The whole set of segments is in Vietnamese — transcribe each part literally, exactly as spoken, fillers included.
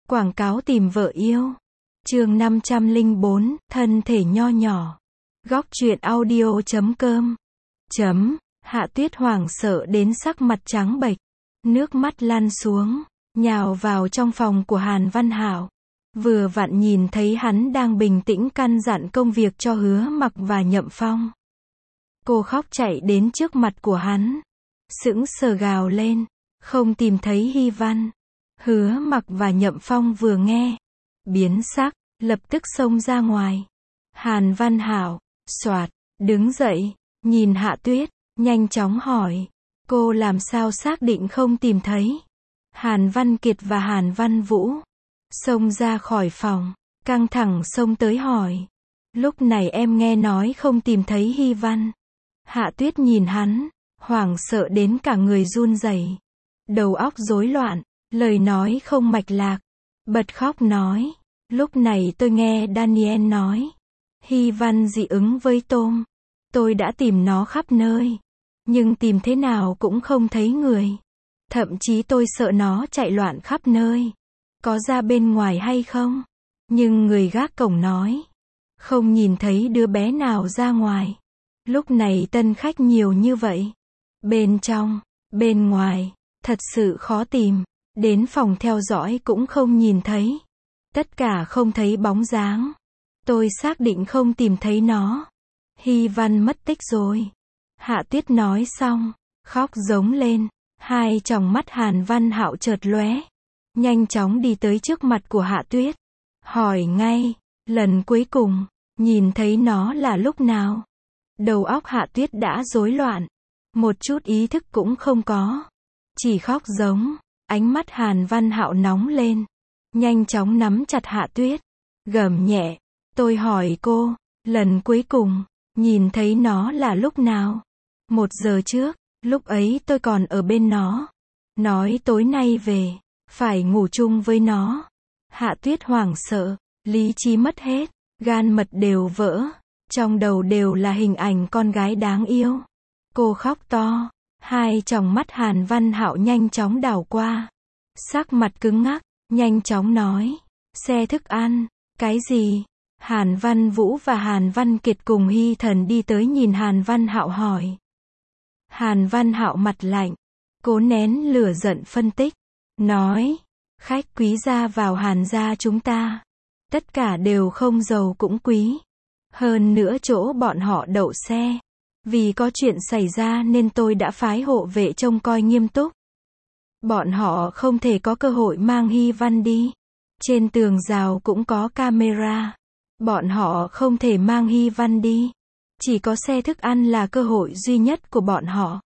Quảng cáo tìm vợ yêu. Chương năm trăm lẻ bốn, thân thể nho nhỏ. Góc truyện audio chấm com. Chấm, Hạ Tuyết hoảng sợ đến sắc mặt trắng bệch, nước mắt lăn xuống, nhào vào trong phòng của Hàn Văn Hạo. Vừa vặn nhìn thấy hắn đang bình tĩnh căn dặn công việc cho Hứa Mặc và Nhậm Phong. Cô khóc chạy đến trước mặt của hắn, sững sờ gào lên, không tìm thấy Hy Văn. Hứa Mặc và Nhậm Phong vừa nghe, biến sắc, lập tức xông ra ngoài. Hàn Văn Hạo, soạt, đứng dậy, nhìn Hạ Tuyết, nhanh chóng hỏi, cô làm sao xác định không tìm thấy? Hàn Văn Kiệt và Hàn Văn Vũ xông ra khỏi phòng, căng thẳng xông tới hỏi. Lúc này em nghe nói không tìm thấy Hy Văn. Hạ Tuyết nhìn hắn, hoảng sợ đến cả người run rẩy, đầu óc rối loạn, lời nói không mạch lạc, bật khóc nói. Lúc này tôi nghe Daniel nói, Hy Văn dị ứng với tôm. Tôi đã tìm nó khắp nơi, nhưng tìm thế nào cũng không thấy người. Thậm chí tôi sợ nó chạy loạn khắp nơi, có ra bên ngoài hay không. Nhưng người gác cổng nói, không nhìn thấy đứa bé nào ra ngoài. Lúc này tân khách nhiều như vậy, bên trong, bên ngoài, thật sự khó tìm. Đến phòng theo dõi cũng không nhìn thấy, tất cả không thấy bóng dáng. Tôi xác định không tìm thấy nó. Hy Văn mất tích rồi. Hạ Tuyết nói xong, khóc giống lên. Hai tròng mắt Hàn Văn Hạo chợt lóe, nhanh chóng đi tới trước mặt của Hạ Tuyết, hỏi ngay, lần cuối cùng nhìn thấy nó là lúc nào? Đầu óc Hạ Tuyết đã rối loạn, một chút ý thức cũng không có, chỉ khóc giống. Ánh mắt Hàn Văn Hạo nóng lên, nhanh chóng nắm chặt Hạ Tuyết, gầm nhẹ, tôi hỏi cô, lần cuối cùng nhìn thấy nó là lúc nào? Một giờ trước, lúc ấy tôi còn ở bên nó, nói tối nay về, phải ngủ chung với nó. Hạ Tuyết hoảng sợ, lý trí mất hết, gan mật đều vỡ, trong đầu đều là hình ảnh con gái đáng yêu. Cô khóc to, hai tròng mắt Hàn Văn Hạo nhanh chóng đảo qua, sắc mặt cứng ngắc, nhanh chóng nói, xe thức ăn, cái gì? Hàn Văn Vũ và Hàn Văn Kiệt cùng Hy Thần đi tới nhìn Hàn Văn Hạo hỏi. Hàn Văn Hạo mặt lạnh, cố nén lửa giận phân tích, nói, khách quý gia vào Hàn gia chúng ta, tất cả đều không giàu cũng quý. Hơn nữa chỗ bọn họ đậu xe, vì có chuyện xảy ra nên tôi đã phái hộ vệ trông coi nghiêm túc. Bọn họ không thể có cơ hội mang Hy Văn đi. Trên tường rào cũng có camera. Bọn họ không thể mang Hy Văn đi. Chỉ có xe thức ăn là cơ hội duy nhất của bọn họ.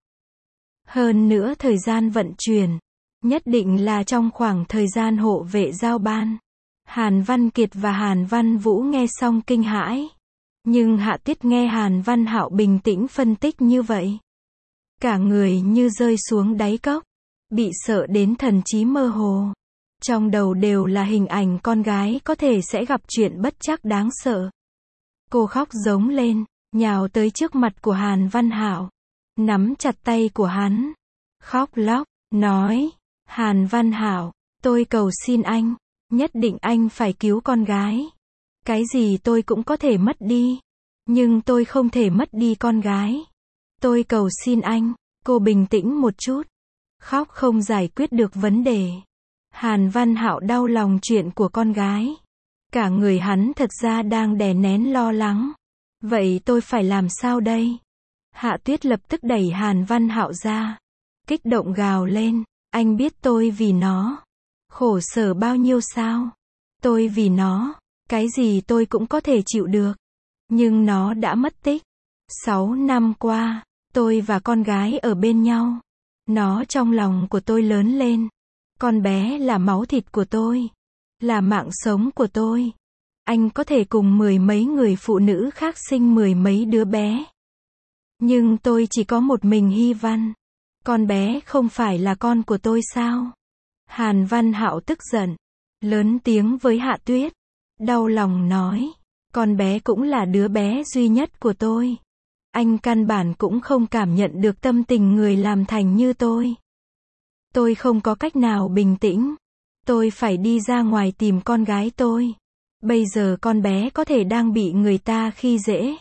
Hơn nữa thời gian vận chuyển, nhất định là trong khoảng thời gian hộ vệ giao ban. Hàn Văn Kiệt và Hàn Văn Vũ nghe xong kinh hãi. Nhưng Hạ Tuyết nghe Hàn Văn Hạo bình tĩnh phân tích như vậy, cả người như rơi xuống đáy cốc, bị sợ đến thần trí mơ hồ. Trong đầu đều là hình ảnh con gái có thể sẽ gặp chuyện bất trắc đáng sợ. Cô khóc giống lên, nhào tới trước mặt của Hàn Văn Hạo, nắm chặt tay của hắn, khóc lóc, nói, Hàn Văn Hạo, tôi cầu xin anh, nhất định anh phải cứu con gái. Cái gì tôi cũng có thể mất đi, nhưng tôi không thể mất đi con gái. Tôi cầu xin anh, cô bình tĩnh một chút. Khóc không giải quyết được vấn đề. Hàn Văn Hạo đau lòng chuyện của con gái. Cả người hắn thật ra đang đè nén lo lắng. Vậy tôi phải làm sao đây? Hạ Tuyết lập tức đẩy Hàn Văn Hạo ra, kích động gào lên, anh biết tôi vì nó khổ sở bao nhiêu sao? Tôi vì nó, cái gì tôi cũng có thể chịu được. Nhưng nó đã mất tích. Sáu năm qua, tôi và con gái ở bên nhau. Nó trong lòng của tôi lớn lên. Con bé là máu thịt của tôi, là mạng sống của tôi. Anh có thể cùng mười mấy người phụ nữ khác sinh mười mấy đứa bé. Nhưng tôi chỉ có một mình Hy Văn. Con bé không phải là con của tôi sao? Hàn Văn Hạo tức giận, lớn tiếng với Hạ Tuyết, đau lòng nói, con bé cũng là đứa bé duy nhất của tôi. Anh căn bản cũng không cảm nhận được tâm tình người làm thành như tôi. Tôi không có cách nào bình tĩnh. Tôi phải đi ra ngoài tìm con gái tôi. Bây giờ con bé có thể đang bị người ta khi dễ.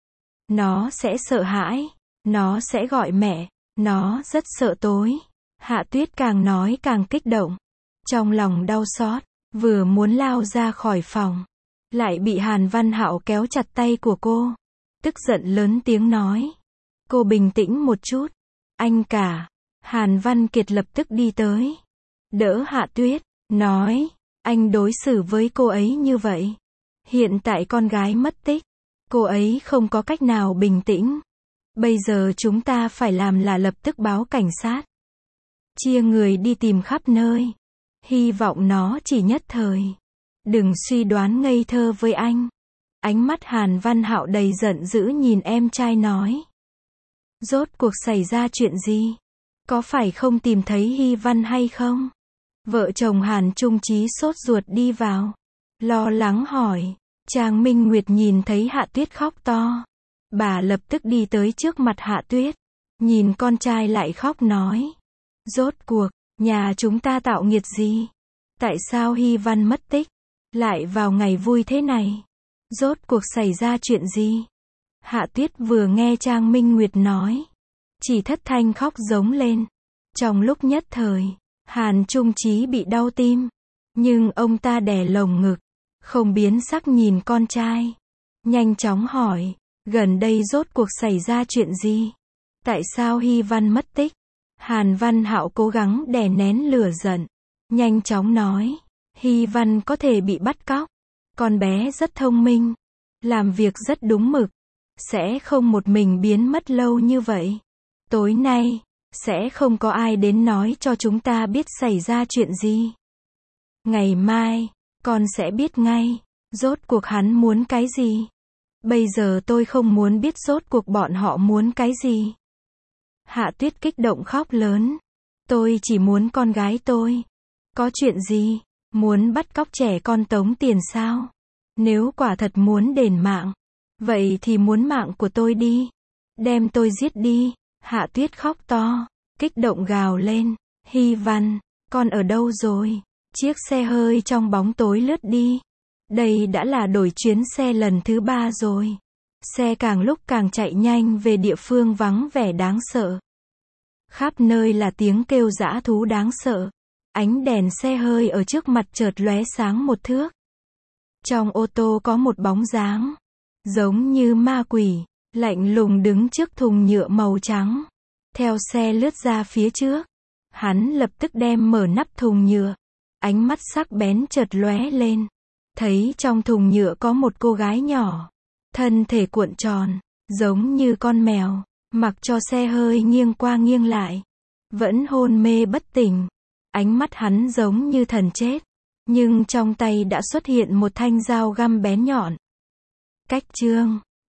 Nó sẽ sợ hãi. Nó sẽ gọi mẹ. Nó rất sợ tối. Hạ Tuyết càng nói càng kích động. Trong lòng đau xót, vừa muốn lao ra khỏi phòng. Lại bị Hàn Văn Hạo kéo chặt tay của cô. Tức giận lớn tiếng nói. Cô bình tĩnh một chút. Anh cả. Hàn Văn Kiệt lập tức đi tới. Đỡ Hạ Tuyết. Nói. Anh đối xử với cô ấy như vậy. Hiện tại con gái mất tích. Cô ấy không có cách nào bình tĩnh. Bây giờ chúng ta phải làm là lập tức báo cảnh sát. Chia người đi tìm khắp nơi. Hy vọng nó chỉ nhất thời. Đừng suy đoán ngây thơ với anh. Ánh mắt Hàn Văn Hạo đầy giận dữ nhìn em trai nói. Rốt cuộc xảy ra chuyện gì? Có phải không tìm thấy Hy Văn hay không? Vợ chồng Hàn Trung Chí sốt ruột đi vào. Lo lắng hỏi. Trang Minh Nguyệt nhìn thấy Hạ Tuyết khóc to. Bà lập tức đi tới trước mặt Hạ Tuyết. Nhìn con trai lại khóc nói. Rốt cuộc, nhà chúng ta tạo nghiệt gì? Tại sao Hy Văn mất tích? Lại vào ngày vui thế này? Rốt cuộc xảy ra chuyện gì? Hạ Tuyết vừa nghe Trang Minh Nguyệt nói. Chỉ thất thanh khóc giống lên. Trong lúc nhất thời, Hàn Trung Chí bị đau tim. Nhưng ông ta đè lồng ngực. Không biến sắc nhìn con trai. Nhanh chóng hỏi. Gần đây rốt cuộc xảy ra chuyện gì? Tại sao Hy Văn mất tích? Hàn Văn Hạo cố gắng đè nén lửa giận. Nhanh chóng nói. Hy Văn có thể bị bắt cóc. Con bé rất thông minh. Làm việc rất đúng mực. Sẽ không một mình biến mất lâu như vậy. Tối nay, sẽ không có ai đến nói cho chúng ta biết xảy ra chuyện gì. Ngày mai, con sẽ biết ngay. Rốt cuộc hắn muốn cái gì? Bây giờ tôi không muốn biết rốt cuộc bọn họ muốn cái gì. Hạ Tuyết kích động khóc lớn. Tôi chỉ muốn con gái tôi. Có chuyện gì? Muốn bắt cóc trẻ con tống tiền sao? Nếu quả thật muốn đền mạng, vậy thì muốn mạng của tôi đi. Đem tôi giết đi. Hạ Tuyết khóc to, kích động gào lên. Hy Văn, con ở đâu rồi? Chiếc xe hơi trong bóng tối lướt đi. Đây đã là đổi chuyến xe lần thứ ba rồi. Xe càng lúc càng chạy nhanh về địa phương vắng vẻ đáng sợ. Khắp nơi là tiếng kêu dã thú đáng sợ. Ánh đèn xe hơi ở trước mặt chợt lóe sáng một thước. Trong ô tô có một bóng dáng. Giống như ma quỷ. Lạnh lùng đứng trước thùng nhựa màu trắng. Theo xe lướt ra phía trước. Hắn lập tức đem mở nắp thùng nhựa. Ánh mắt sắc bén chợt lóe lên. Thấy trong thùng nhựa có một cô gái nhỏ. Thân thể cuộn tròn. Giống như con mèo. Mặc cho xe hơi nghiêng qua nghiêng lại. Vẫn hôn mê bất tỉnh. Ánh mắt hắn giống như thần chết. Nhưng trong tay đã xuất hiện một thanh dao găm bén nhọn. Cách chương